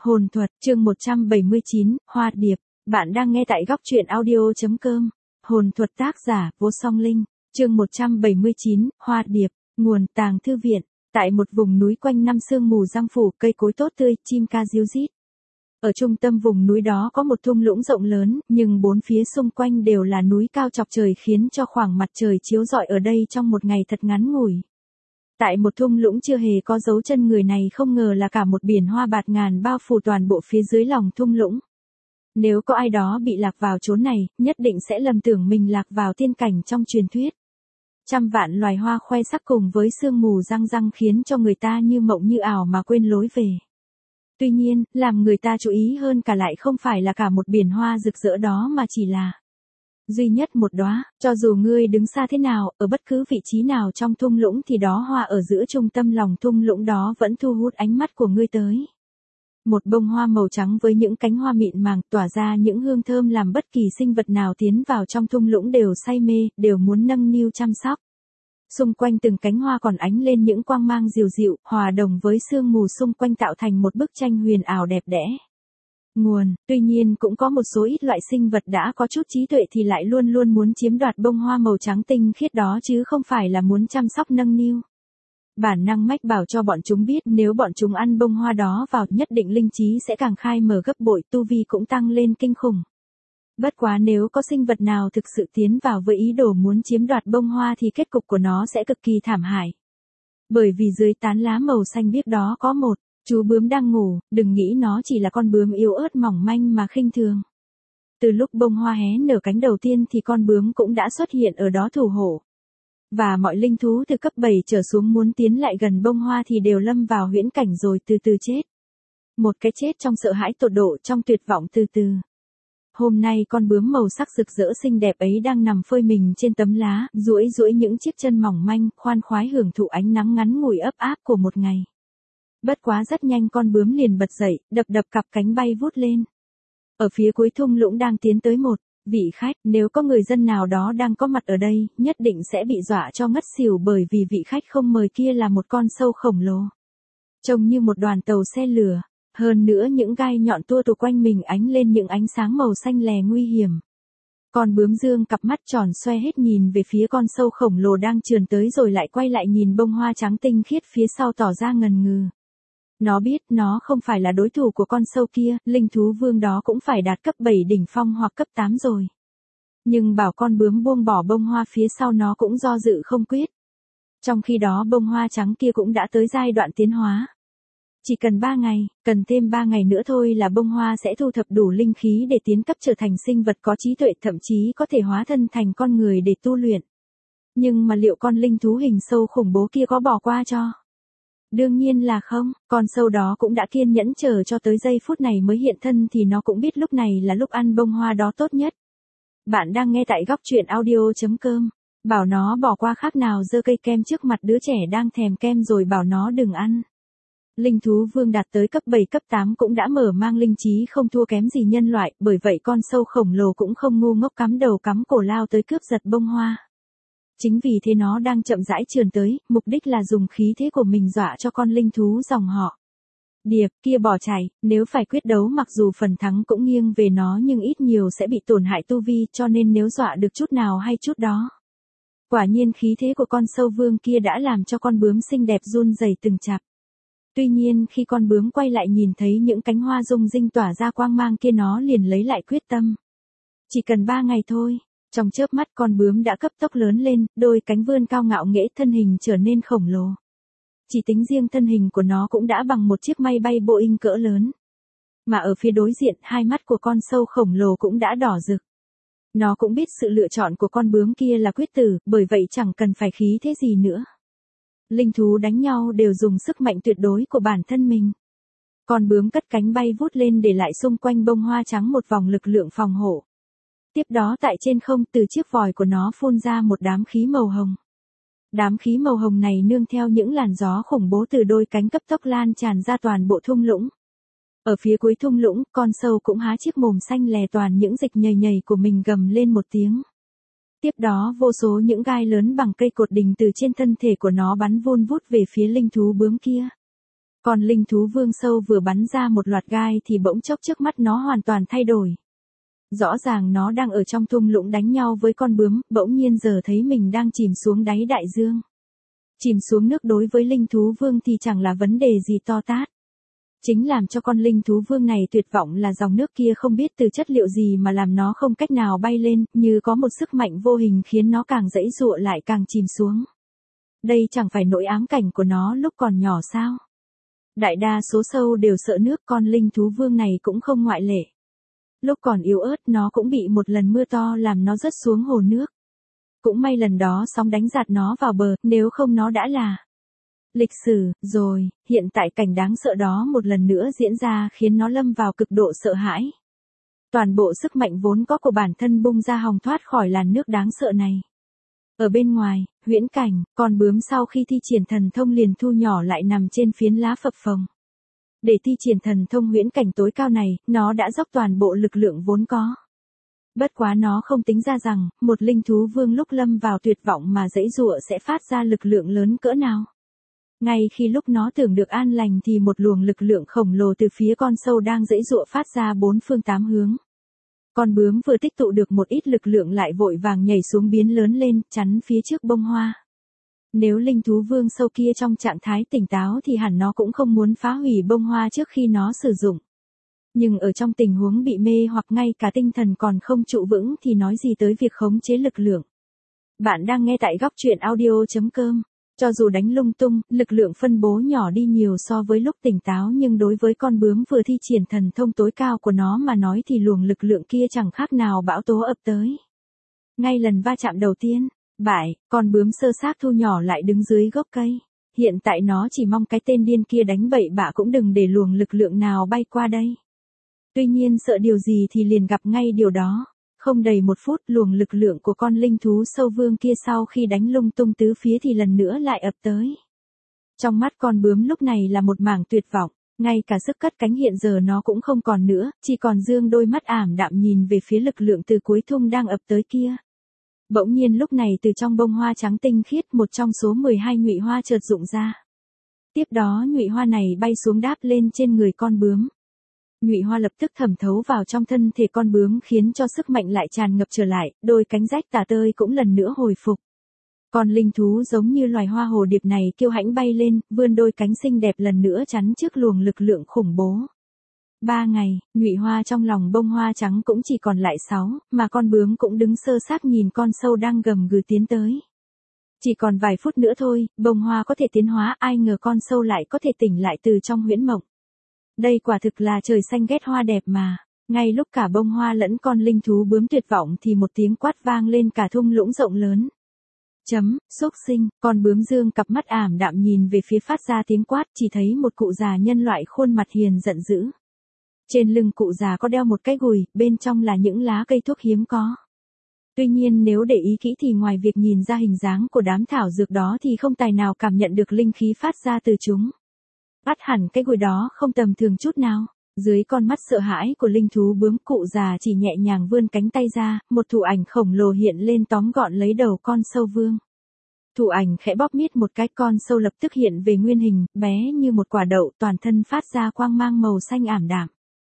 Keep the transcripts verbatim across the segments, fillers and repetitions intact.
Hồn thuật, chương một trăm bảy mươi chín, Hoa Điệp. Bạn đang nghe tại góc truyện audio.com. Hồn thuật tác giả, Vô Song Linh. Chương một trăm bảy mươi chín, Hoa Điệp. Nguồn, Tàng Thư Viện. Tại một vùng núi quanh năm sương mù giăng phủ, cây cối tốt tươi, chim ca ríu rít. Ở trung tâm vùng núi đó có một thung lũng rộng lớn, nhưng bốn phía xung quanh đều là núi cao chọc trời khiến cho khoảng mặt trời chiếu rọi ở đây trong một ngày thật ngắn ngủi. Tại một thung lũng chưa hề có dấu chân người này không ngờ là cả một biển hoa bạt ngàn bao phủ toàn bộ phía dưới lòng thung lũng. Nếu có ai đó bị lạc vào chốn này, nhất định sẽ lầm tưởng mình lạc vào tiên cảnh trong truyền thuyết. Trăm vạn loài hoa khoe sắc cùng với sương mù răng răng khiến cho người ta như mộng như ảo mà quên lối về. Tuy nhiên, làm người ta chú ý hơn cả lại không phải là cả một biển hoa rực rỡ đó mà chỉ là duy nhất một đóa. Cho dù ngươi đứng xa thế nào, ở bất cứ vị trí nào trong thung lũng thì đó hoa ở giữa trung tâm lòng thung lũng đó vẫn thu hút ánh mắt của ngươi tới. Một bông hoa màu trắng với những cánh hoa mịn màng tỏa ra những hương thơm làm bất kỳ sinh vật nào tiến vào trong thung lũng đều say mê, đều muốn nâng niu chăm sóc. Xung quanh từng cánh hoa còn ánh lên những quang mang dịu dịu, hòa đồng với sương mù xung quanh tạo thành một bức tranh huyền ảo đẹp đẽ. Nguồn, tuy nhiên cũng có một số ít loại sinh vật đã có chút trí tuệ thì lại luôn luôn muốn chiếm đoạt bông hoa màu trắng tinh khiết đó chứ không phải là muốn chăm sóc nâng niu. Bản năng mách bảo cho bọn chúng biết nếu bọn chúng ăn bông hoa đó vào nhất định linh trí sẽ càng khai mở gấp bội, tu vi cũng tăng lên kinh khủng. Bất quá nếu có sinh vật nào thực sự tiến vào với ý đồ muốn chiếm đoạt bông hoa thì kết cục của nó sẽ cực kỳ thảm hại. Bởi vì dưới tán lá màu xanh biếc đó có một chú bướm đang ngủ, đừng nghĩ nó chỉ là con bướm yếu ớt mỏng manh mà khinh thường. Từ lúc bông hoa hé nở cánh đầu tiên thì con bướm cũng đã xuất hiện ở đó thủ hộ. Và mọi linh thú từ cấp bảy trở xuống muốn tiến lại gần bông hoa thì đều lâm vào huyễn cảnh rồi từ từ chết. Một cái chết trong sợ hãi tột độ, trong tuyệt vọng từ từ. Hôm nay con bướm màu sắc rực rỡ xinh đẹp ấy đang nằm phơi mình trên tấm lá, duỗi duỗi những chiếc chân mỏng manh, khoan khoái hưởng thụ ánh nắng ngắn ngủi ấp áp của một ngày. Bất quá rất nhanh con bướm liền bật dậy, đập đập cặp cánh bay vút lên. Ở phía cuối thung lũng đang tiến tới một vị khách, nếu có người dân nào đó đang có mặt ở đây, nhất định sẽ bị dọa cho ngất xỉu bởi vì vị khách không mời kia là một con sâu khổng lồ. Trông như một đoàn tàu xe lửa, hơn nữa những gai nhọn tua tù quanh mình ánh lên những ánh sáng màu xanh lè nguy hiểm. Con bướm dương cặp mắt tròn xoe hết nhìn về phía con sâu khổng lồ đang trườn tới rồi lại quay lại nhìn bông hoa trắng tinh khiết phía sau tỏ ra ngần ngừ. Nó biết nó không phải là đối thủ của con sâu kia, linh thú vương đó cũng phải đạt cấp bảy đỉnh phong hoặc cấp tám rồi. Nhưng bảo con bướm buông bỏ bông hoa phía sau nó cũng do dự không quyết. Trong khi đó bông hoa trắng kia cũng đã tới giai đoạn tiến hóa. Chỉ cần ba ngày, cần thêm ba ngày nữa thôi là bông hoa sẽ thu thập đủ linh khí để tiến cấp trở thành sinh vật có trí tuệ, thậm chí có thể hóa thân thành con người để tu luyện. Nhưng mà liệu con linh thú hình sâu khủng bố kia có bỏ qua cho? Đương nhiên là không, con sâu đó cũng đã kiên nhẫn chờ cho tới giây phút này mới hiện thân thì nó cũng biết lúc này là lúc ăn bông hoa đó tốt nhất. Bạn đang nghe tại góc truyện audio.com. Bảo nó bỏ qua khác nào giơ cây kem trước mặt đứa trẻ đang thèm kem rồi bảo nó đừng ăn. Linh thú vương đạt tới cấp bảy cấp tám cũng đã mở mang linh trí không thua kém gì nhân loại, bởi vậy con sâu khổng lồ cũng không ngu ngốc cắm đầu cắm cổ lao tới cướp giật bông hoa. Chính vì thế nó đang chậm rãi trườn tới, mục đích là dùng khí thế của mình dọa cho con linh thú dòng họ Điệp kia bỏ chạy, nếu phải quyết đấu mặc dù phần thắng cũng nghiêng về nó nhưng ít nhiều sẽ bị tổn hại tu vi, cho nên nếu dọa được chút nào hay chút đó. Quả nhiên khí thế của con sâu vương kia đã làm cho con bướm xinh đẹp run rẩy từng chặp. Tuy nhiên khi con bướm quay lại nhìn thấy những cánh hoa rung rinh tỏa ra quang mang kia nó liền lấy lại quyết tâm. Chỉ cần ba ngày thôi. Trong chớp mắt con bướm đã cấp tốc lớn lên, đôi cánh vươn cao ngạo nghễ, thân hình trở nên khổng lồ. Chỉ tính riêng thân hình của nó cũng đã bằng một chiếc máy bay Boeing cỡ lớn. Mà ở phía đối diện, hai mắt của con sâu khổng lồ cũng đã đỏ rực. Nó cũng biết sự lựa chọn của con bướm kia là quyết tử, bởi vậy chẳng cần phải khí thế gì nữa. Linh thú đánh nhau đều dùng sức mạnh tuyệt đối của bản thân mình. Con bướm cất cánh bay vút lên để lại xung quanh bông hoa trắng một vòng lực lượng phòng hộ. Tiếp đó tại trên không từ chiếc vòi của nó phun ra một đám khí màu hồng. Đám khí màu hồng này nương theo những làn gió khủng bố từ đôi cánh cấp tốc lan tràn ra toàn bộ thung lũng. Ở phía cuối thung lũng, con sâu cũng há chiếc mồm xanh lè toàn những dịch nhầy nhầy của mình gầm lên một tiếng. Tiếp đó vô số những gai lớn bằng cây cột đình từ trên thân thể của nó bắn vun vút về phía linh thú bướm kia. Con linh thú vương sâu vừa bắn ra một loạt gai thì bỗng chốc trước mắt nó hoàn toàn thay đổi. Rõ ràng nó đang ở trong thung lũng đánh nhau với con bướm, bỗng nhiên giờ thấy mình đang chìm xuống đáy đại dương. Chìm xuống nước đối với linh thú vương thì chẳng là vấn đề gì to tát. Chính làm cho con linh thú vương này tuyệt vọng là dòng nước kia không biết từ chất liệu gì mà làm nó không cách nào bay lên, như có một sức mạnh vô hình khiến nó càng giãy giụa lại càng chìm xuống. Đây chẳng phải nỗi ám cảnh của nó lúc còn nhỏ sao? Đại đa số sâu đều sợ nước, con linh thú vương này cũng không ngoại lệ. Lúc còn yếu ớt nó cũng bị một lần mưa to làm nó rớt xuống hồ nước. Cũng may lần đó sóng đánh giạt nó vào bờ, nếu không nó đã là lịch sử rồi. Hiện tại cảnh đáng sợ đó một lần nữa diễn ra khiến nó lâm vào cực độ sợ hãi. Toàn bộ sức mạnh vốn có của bản thân bung ra hòng thoát khỏi làn nước đáng sợ này. Ở bên ngoài, huyễn cảnh, con bướm sau khi thi triển thần thông liền thu nhỏ lại nằm trên phiến lá phập phồng. Để thi triển thần thông huyễn cảnh tối cao này, nó đã dốc toàn bộ lực lượng vốn có. Bất quá nó không tính ra rằng, một linh thú vương lúc lâm vào tuyệt vọng mà giãy giụa sẽ phát ra lực lượng lớn cỡ nào. Ngay khi lúc nó tưởng được an lành thì một luồng lực lượng khổng lồ từ phía con sâu đang giãy giụa phát ra bốn phương tám hướng. Con bướm vừa tích tụ được một ít lực lượng lại vội vàng nhảy xuống biến lớn lên, chắn phía trước bông hoa. Nếu linh thú vương sâu kia trong trạng thái tỉnh táo thì hẳn nó cũng không muốn phá hủy bông hoa trước khi nó sử dụng. Nhưng ở trong tình huống bị mê hoặc ngay cả tinh thần còn không trụ vững thì nói gì tới việc khống chế lực lượng. Bạn đang nghe tại góc truyện audio chấm com. Cho dù đánh lung tung, lực lượng phân bố nhỏ đi nhiều so với lúc tỉnh táo nhưng đối với con bướm vừa thi triển thần thông tối cao của nó mà nói thì luồng lực lượng kia chẳng khác nào bão tố ập tới. Ngay lần va chạm đầu tiên, bại, con bướm sơ xác thu nhỏ lại đứng dưới gốc cây. Hiện tại nó chỉ mong cái tên điên kia đánh bậy bạ cũng đừng để luồng lực lượng nào bay qua đây. Tuy nhiên sợ điều gì thì liền gặp ngay điều đó. Không đầy một phút luồng lực lượng của con linh thú sâu vương kia sau khi đánh lung tung tứ phía thì lần nữa lại ập tới. Trong mắt con bướm lúc này là một mảng tuyệt vọng, ngay cả sức cất cánh hiện giờ nó cũng không còn nữa, chỉ còn dương đôi mắt ảm đạm nhìn về phía lực lượng từ cuối thung đang ập tới kia. Bỗng nhiên lúc này từ trong bông hoa trắng tinh khiết một trong số mười hai nhụy hoa chợt rụng ra. Tiếp đó nhụy hoa này bay xuống đáp lên trên người con bướm. Nhụy hoa lập tức thẩm thấu vào trong thân thể con bướm khiến cho sức mạnh lại tràn ngập trở lại, đôi cánh rách tả tơi cũng lần nữa hồi phục. Con linh thú giống như loài hoa hồ điệp này kiêu hãnh bay lên, vươn đôi cánh xinh đẹp lần nữa chắn trước luồng lực lượng khủng bố. Ba ngày, nhụy hoa trong lòng bông hoa trắng cũng chỉ còn lại sáu, mà con bướm cũng đứng sơ xác nhìn con sâu đang gầm gừ tiến tới. Chỉ còn vài phút nữa thôi, bông hoa có thể tiến hóa, ai ngờ con sâu lại có thể tỉnh lại từ trong huyễn mộng. Đây quả thực là trời xanh ghét hoa đẹp mà. Ngay lúc cả bông hoa lẫn con linh thú bướm tuyệt vọng thì một tiếng quát vang lên cả thung lũng rộng lớn. Chấm, xúc sinh, con bướm dương cặp mắt ảm đạm nhìn về phía phát ra tiếng quát, chỉ thấy một cụ già nhân loại khuôn mặt hiền giận dữ. Trên lưng cụ già có đeo một cái gùi, bên trong là những lá cây thuốc hiếm có. Tuy nhiên nếu để ý kỹ thì ngoài việc nhìn ra hình dáng của đám thảo dược đó thì không tài nào cảm nhận được linh khí phát ra từ chúng. Ắt hẳn cái gùi đó không tầm thường chút nào. Dưới con mắt sợ hãi của linh thú bướm, cụ già chỉ nhẹ nhàng vươn cánh tay ra, một thủ ảnh khổng lồ hiện lên tóm gọn lấy đầu con sâu vương. Thủ ảnh khẽ bóp miết một cái, con sâu lập tức hiện về nguyên hình, bé như một quả đậu, toàn thân phát ra quang mang màu xanh ảm đạm.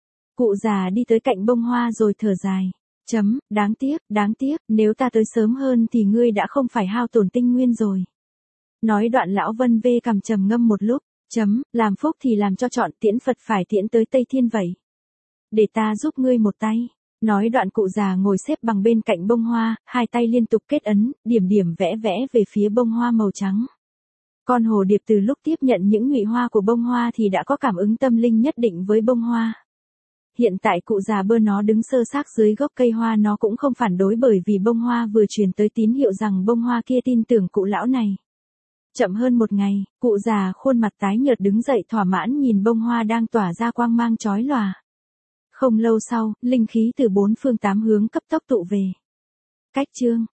Cụ già đi tới cạnh bông hoa rồi thở dài. Chấm, đáng tiếc, đáng tiếc, nếu ta tới sớm hơn thì ngươi đã không phải hao tổn tinh nguyên rồi. Nói đoạn lão Vân Vê cằm trầm ngâm một lúc. Chấm, làm phúc thì làm cho chọn, tiễn Phật phải tiễn tới Tây Thiên vậy. Để ta giúp ngươi một tay. Nói đoạn cụ già ngồi xếp bằng bên cạnh bông hoa, hai tay liên tục kết ấn, điểm điểm vẽ vẽ về phía bông hoa màu trắng. Con hồ điệp từ lúc tiếp nhận những nhụy hoa của bông hoa thì đã có cảm ứng tâm linh nhất định với bông hoa. Hiện tại cụ già bơ nó đứng sơ xác dưới gốc cây hoa, nó cũng không phản đối bởi vì bông hoa vừa truyền tới tín hiệu rằng bông hoa kia tin tưởng cụ lão này. Chậm hơn một ngày, cụ già khuôn mặt tái nhợt đứng dậy thỏa mãn nhìn bông hoa đang tỏa ra quang mang chói lòa. Không lâu sau, linh khí từ bốn phương tám hướng cấp tốc tụ về. Cách chương